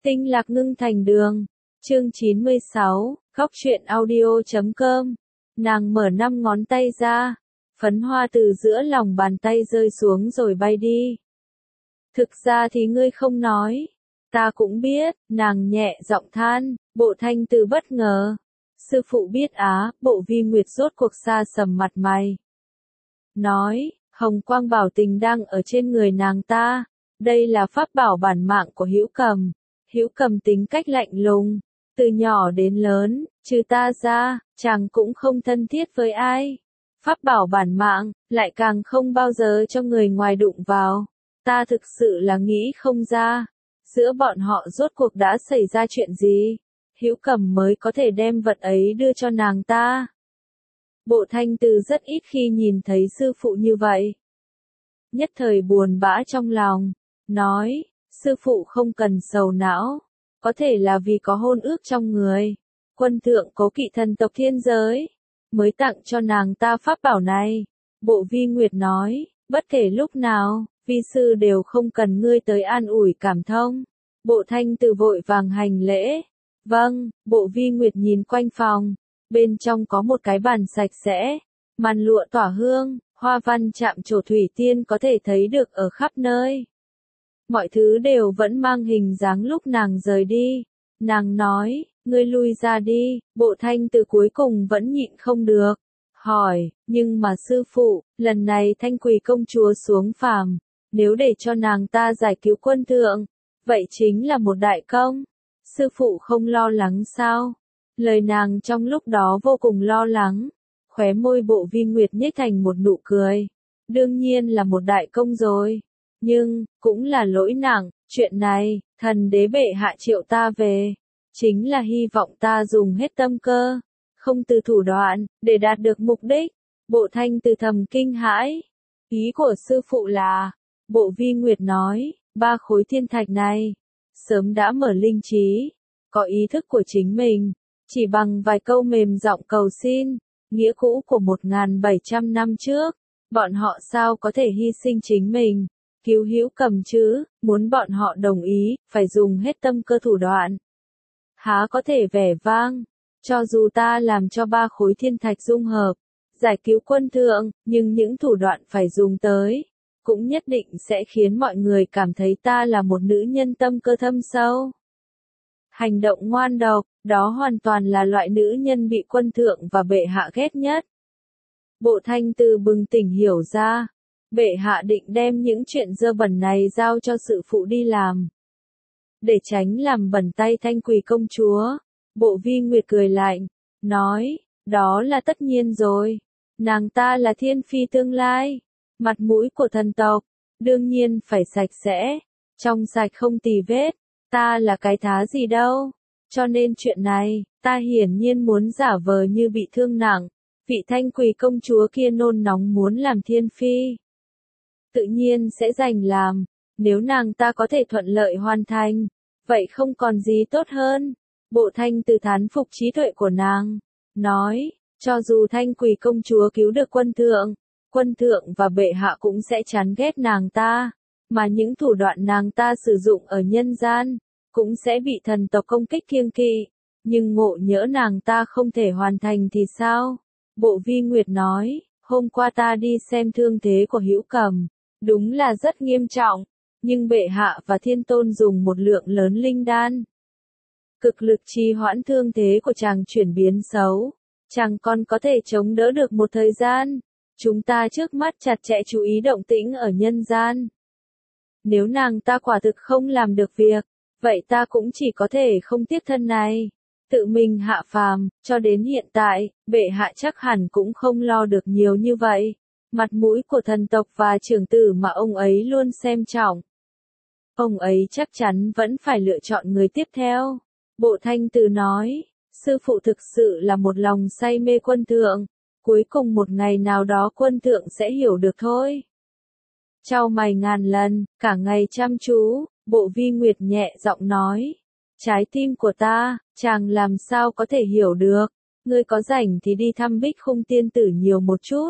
Tinh lạc ngưng thành đường. Chương 96, khóc chuyện audio.com. Nàng mở 5 ngón tay ra, phấn hoa từ giữa lòng bàn tay rơi xuống rồi bay đi. Thực ra thì ngươi không nói. Ta cũng biết, nàng nhẹ giọng than, Bộ Thanh Từ bất ngờ. Sư phụ biết á, Bộ Vi Nguyệt rốt cuộc xa sầm mặt mày. Nói, hồng quang bảo tình đang ở trên người nàng ta. Đây là pháp bảo bản mạng của Hữu Cầm. Hữu Cầm tính cách lạnh lùng, từ nhỏ đến lớn, trừ ta ra, chàng cũng không thân thiết với ai. Pháp bảo bản mạng, lại càng không bao giờ cho người ngoài đụng vào. Ta thực sự là nghĩ không ra, giữa bọn họ rốt cuộc đã xảy ra chuyện gì, Hữu Cầm mới có thể đem vật ấy đưa cho nàng ta. Bộ Thanh Từ rất ít khi nhìn thấy sư phụ như vậy. Nhất thời buồn bã trong lòng, nói, sư phụ không cần sầu não, có thể là vì có hôn ước trong người. Quân thượng Cố Kỵ thần tộc thiên giới, mới tặng cho nàng ta pháp bảo này. Bộ Vi Nguyệt nói, bất kể lúc nào, vi sư đều không cần ngươi tới an ủi cảm thông. Bộ Thanh Từ vội vàng hành lễ. Vâng, Bộ Vi Nguyệt nhìn quanh phòng, bên trong có một cái bàn sạch sẽ, màn lụa tỏa hương, hoa văn chạm trổ thủy tiên có thể thấy được ở khắp nơi. Mọi thứ đều vẫn mang hình dáng lúc nàng rời đi. Nàng nói, ngươi lui ra đi. Bộ Thanh Từ cuối cùng vẫn nhịn không được, hỏi, nhưng mà sư phụ, lần này Thanh Quỳ công chúa xuống phàm, nếu để cho nàng ta giải cứu quân thượng, vậy chính là một đại công. Sư phụ không lo lắng sao? Lời nàng trong lúc đó vô cùng lo lắng. Khóe môi Bộ Vi Nguyệt nhếch thành một nụ cười. Đương nhiên là một đại công rồi. Nhưng, cũng là lỗi nặng, chuyện này, thần đế bệ hạ triệu ta về. Chính là hy vọng ta dùng hết tâm cơ, không từ thủ đoạn, để đạt được mục đích. Bộ Thanh Từ thầm kinh hãi. Ý của sư phụ là, Bộ Vi Nguyệt nói, 3 khối thiên thạch này, sớm đã mở linh trí, có ý thức của chính mình, chỉ bằng vài câu mềm giọng cầu xin, nghĩa cũ của 1.700 năm trước, bọn họ sao có thể hy sinh chính mình, cứu Hữu Cầm chứ, muốn bọn họ đồng ý, phải dùng hết tâm cơ thủ đoạn. Há có thể vẻ vang, cho dù ta làm cho 3 khối thiên thạch dung hợp, giải cứu quân thượng, nhưng những thủ đoạn phải dùng tới, cũng nhất định sẽ khiến mọi người cảm thấy ta là một nữ nhân tâm cơ thâm sâu. Hành động ngoan độc, đó hoàn toàn là loại nữ nhân bị quân thượng và bệ hạ ghét nhất. Bộ Thanh Từ bừng tỉnh hiểu ra, bệ hạ định đem những chuyện dơ bẩn này giao cho sự phụ đi làm, để tránh làm bẩn tay Thanh Quỳ công chúa. Bộ Vi Nguyệt cười lạnh, nói, đó là tất nhiên rồi, nàng ta là thiên phi tương lai, mặt mũi của thần tộc, đương nhiên phải sạch sẽ, trong sạch không tì vết, ta là cái thá gì đâu, cho nên chuyện này, ta hiển nhiên muốn giả vờ như bị thương nặng, vị Thanh Quỳ công chúa kia nôn nóng muốn làm thiên phi. Tự nhiên sẽ giành làm, nếu nàng ta có thể thuận lợi hoàn thành, vậy không còn gì tốt hơn. Bộ Thanh Từ thán phục trí tuệ của nàng, nói, cho dù Thanh Quỳ công chúa cứu được quân thượng và bệ hạ cũng sẽ chán ghét nàng ta, mà những thủ đoạn nàng ta sử dụng ở nhân gian, cũng sẽ bị thần tộc công kích kiêng kỵ, nhưng ngộ nhỡ nàng ta không thể hoàn thành thì sao? Bộ Vi Nguyệt nói, hôm qua ta đi xem thương thế của Hữu Cầm, đúng là rất nghiêm trọng, nhưng bệ hạ và thiên tôn dùng một lượng lớn linh đan, cực lực trì hoãn thương thế của chàng chuyển biến xấu, chàng còn có thể chống đỡ được một thời gian. Chúng ta trước mắt chặt chẽ chú ý động tĩnh ở nhân gian. Nếu nàng ta quả thực không làm được việc, vậy ta cũng chỉ có thể không tiếc thân này, tự mình hạ phàm. Cho đến hiện tại, bệ hạ chắc hẳn cũng không lo được nhiều như vậy. Mặt mũi của thần tộc và trưởng tử mà ông ấy luôn xem trọng, ông ấy chắc chắn vẫn phải lựa chọn người tiếp theo. Bộ Thanh Từ nói, sư phụ thực sự là một lòng say mê quân thượng, cuối cùng một ngày nào đó quân thượng sẽ hiểu được thôi. Chau mày ngàn lần, cả ngày chăm chú, Bộ Vi Nguyệt nhẹ giọng nói, trái tim của ta, chàng làm sao có thể hiểu được, ngươi có rảnh thì đi thăm Bích Khung tiên tử nhiều một chút.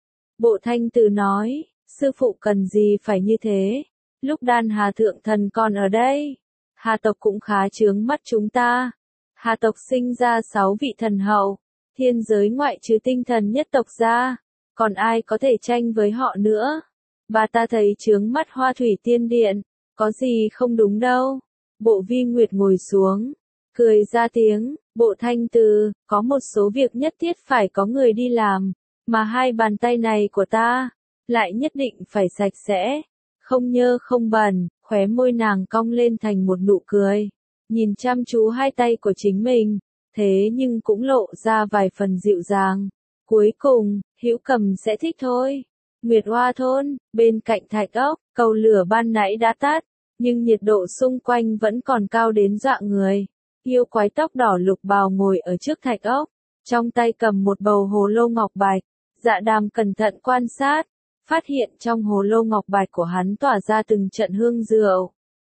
Bộ Thanh Từ nói, sư phụ cần gì phải như thế, lúc Đan Hà thượng thần còn ở đây, Hà tộc cũng khá chướng mắt chúng ta. Hà tộc sinh ra 6 vị thần hậu, thiên giới ngoại trừ tinh thần nhất tộc ra, còn ai có thể tranh với họ nữa. Bà ta thấy chướng mắt Hoa Thủy Tiên Điện, có gì không đúng đâu. Bộ Vi Nguyệt ngồi xuống, cười ra tiếng, Bộ Thanh Từ, có một số việc nhất thiết phải có người đi làm, mà hai bàn tay này của ta, lại nhất định phải sạch sẽ, không nhơ không bẩn, khóe môi nàng cong lên thành một nụ cười, nhìn chăm chú hai tay của chính mình, thế nhưng cũng lộ ra vài phần dịu dàng. Cuối cùng, Hữu Cầm sẽ thích thôi. Nguyệt Hoa thôn, bên cạnh thạch ốc, cầu lửa ban nãy đã tắt, nhưng nhiệt độ xung quanh vẫn còn cao đến dọa người. Yêu quái tóc đỏ lục bào ngồi ở trước thạch ốc, trong tay cầm một bầu hồ lô ngọc bạch. Dạ Đàm cẩn thận quan sát, phát hiện trong hồ lô ngọc bạch của hắn tỏa ra từng trận hương rượu.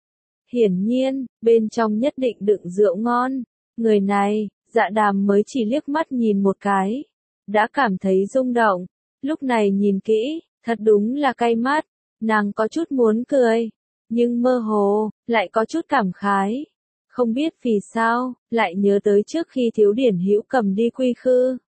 Hiển nhiên, bên trong nhất định đựng rượu ngon. Người này, Dạ Đàm mới chỉ liếc mắt nhìn một cái, đã cảm thấy rung động. Lúc này nhìn kỹ, thật đúng là cay mắt, nàng có chút muốn cười, nhưng mơ hồ, lại có chút cảm khái. Không biết vì sao, lại nhớ tới trước khi Thiếu Điển Hữu Cầm đi quy khư.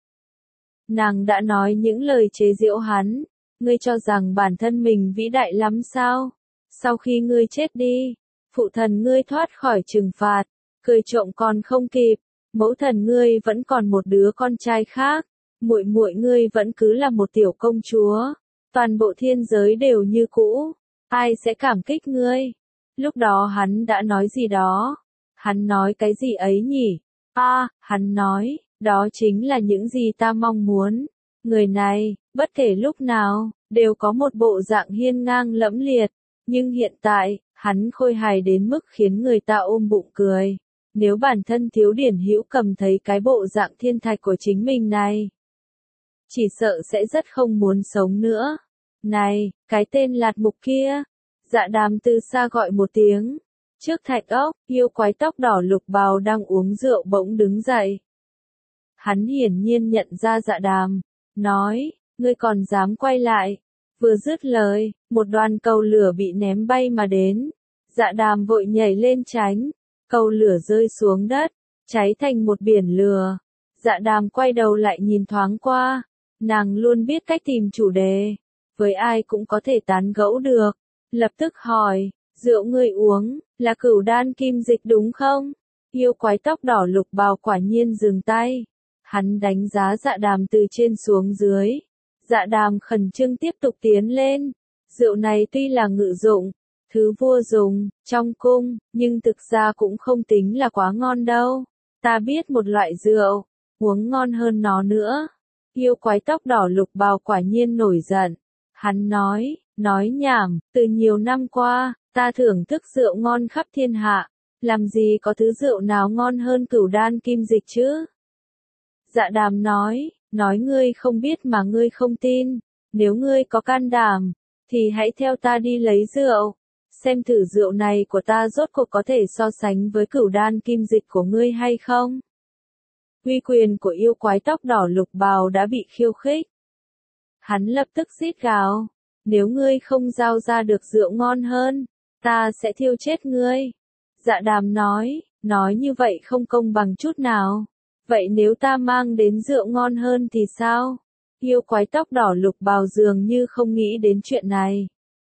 Nàng đã nói những lời chế giễu hắn, ngươi cho rằng bản thân mình vĩ đại lắm sao? Sau khi ngươi chết đi, phụ thần ngươi thoát khỏi trừng phạt, cười trộm còn không kịp, mẫu thần ngươi vẫn còn một đứa con trai khác, muội muội ngươi vẫn cứ là một tiểu công chúa, toàn bộ thiên giới đều như cũ, ai sẽ cảm kích ngươi? Lúc đó hắn đã nói gì đó? Hắn nói cái gì ấy nhỉ? Hắn nói, đó chính là những gì ta mong muốn. Người này, bất kể lúc nào, đều có một bộ dạng hiên ngang lẫm liệt, nhưng hiện tại, hắn khôi hài đến mức khiến người ta ôm bụng cười. Nếu bản thân Thiếu Điển Hữu Cầm thấy cái bộ dạng thiên thạch của chính mình này, chỉ sợ sẽ rất không muốn sống nữa. Này, cái tên lạt mục kia. Dạ Đàm từ xa gọi một tiếng. Trước thạch ốc, yêu quái tóc đỏ lục bào đang uống rượu bỗng đứng dậy. Hắn hiển nhiên nhận ra Dạ Đàm, nói, ngươi còn dám quay lại. Vừa dứt lời, một đoàn cầu lửa bị ném bay mà đến. Dạ Đàm vội nhảy lên tránh, cầu lửa rơi xuống đất, cháy thành một biển lửa. Dạ Đàm quay đầu lại nhìn thoáng qua, nàng luôn biết cách tìm chủ đề, với ai cũng có thể tán gẫu được. Lập tức hỏi, rượu ngươi uống, là Cửu Đan Kim Dịch đúng không? Yêu quái tóc đỏ lục bào quả nhiên dừng tay. Hắn đánh giá Dạ Đàm từ trên xuống dưới. Dạ Đàm khẩn trương tiếp tục tiến lên. Rượu này tuy là ngự dụng, thứ vua dùng, trong cung, nhưng thực ra cũng không tính là quá ngon đâu. Ta biết một loại rượu, uống ngon hơn nó nữa. Yêu quái tóc đỏ lục bào quả nhiên nổi giận. Hắn nói nhảm, từ nhiều năm qua, ta thưởng thức rượu ngon khắp thiên hạ, làm gì có thứ rượu nào ngon hơn Cửu Đan Kim Dịch chứ? Dạ Đàm nói ngươi không biết mà ngươi không tin, nếu ngươi có can đảm, thì hãy theo ta đi lấy rượu, xem thử rượu này của ta rốt cuộc có thể so sánh với Cửu Đan Kim Dịch của ngươi hay không? Uy quyền của yêu quái tóc đỏ lục bào đã bị khiêu khích. Hắn lập tức rít gào, nếu ngươi không giao ra được rượu ngon hơn, ta sẽ thiêu chết ngươi. Dạ Đàm nói như vậy không công bằng chút nào. Vậy nếu ta mang đến rượu ngon hơn thì sao? Yêu quái tóc đỏ lục bào dường như không nghĩ đến chuyện này.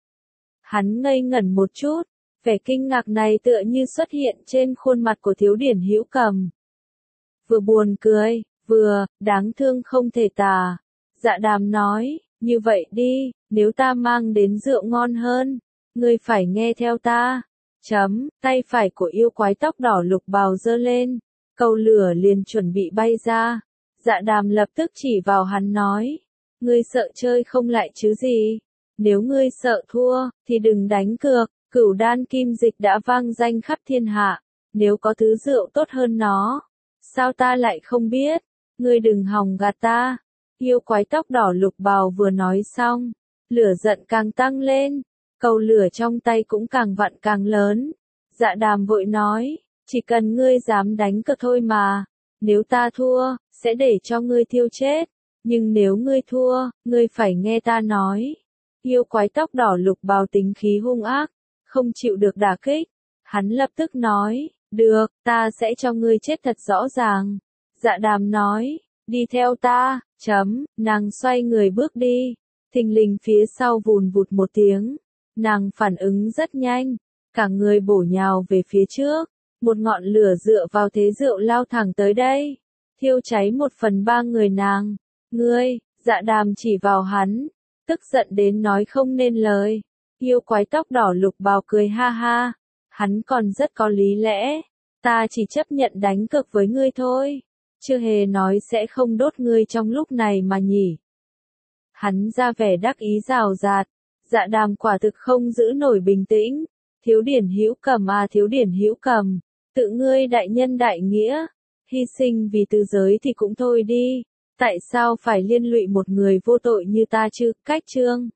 Hắn ngây ngẩn một chút, vẻ kinh ngạc này tựa như xuất hiện trên khuôn mặt của Thiếu Điển Hữu Cầm. Vừa buồn cười, vừa đáng thương không thể tả. Dạ Đàm nói, như vậy đi, nếu ta mang đến rượu ngon hơn, ngươi phải nghe theo ta. Tay phải của yêu quái tóc đỏ lục bào giơ lên, cầu lửa liền chuẩn bị bay ra. Dạ Đàm lập tức chỉ vào hắn nói, ngươi sợ chơi không lại chứ gì? Nếu ngươi sợ thua, thì đừng đánh cược, Cửu Đan Kim Dịch đã vang danh khắp thiên hạ, nếu có thứ rượu tốt hơn nó, sao ta lại không biết? Ngươi đừng hòng gạt ta. Yêu quái tóc đỏ lục bào vừa nói xong, lửa giận càng tăng lên, cầu lửa trong tay cũng càng vặn càng lớn. Dạ Đàm vội nói, chỉ cần ngươi dám đánh cược thôi mà, nếu ta thua, sẽ để cho ngươi thiêu chết, nhưng nếu ngươi thua, ngươi phải nghe ta nói. Yêu quái tóc đỏ lục bào tính khí hung ác, không chịu được đả kích, Hắn lập tức nói, được, ta sẽ cho ngươi chết thật rõ ràng. Dạ đàm nói, đi theo ta, nàng xoay người bước đi. Thình lình phía sau vùn vụt một tiếng. Nàng phản ứng rất nhanh, cả người bổ nhào về phía trước. Một ngọn lửa dựa vào thế rượu lao thẳng tới đây, thiêu cháy 1/3 người nàng. Ngươi, dạ đàm chỉ vào hắn, tức giận đến nói không nên lời. Yêu quái tóc đỏ lục bào cười ha ha, hắn còn rất có lý lẽ, ta chỉ chấp nhận đánh cược với ngươi thôi, chưa hề nói sẽ không đốt ngươi trong lúc này mà nhỉ. Hắn ra vẻ đắc ý rào rạt, dạ đàm quả thực không giữ nổi bình tĩnh. Thiếu điển hữu cầm à, thiếu điển hữu cầm, tự ngươi đại nhân đại nghĩa, hy sinh vì tứ giới thì cũng thôi đi, tại sao phải liên lụy một người vô tội như ta chứ? Cách chương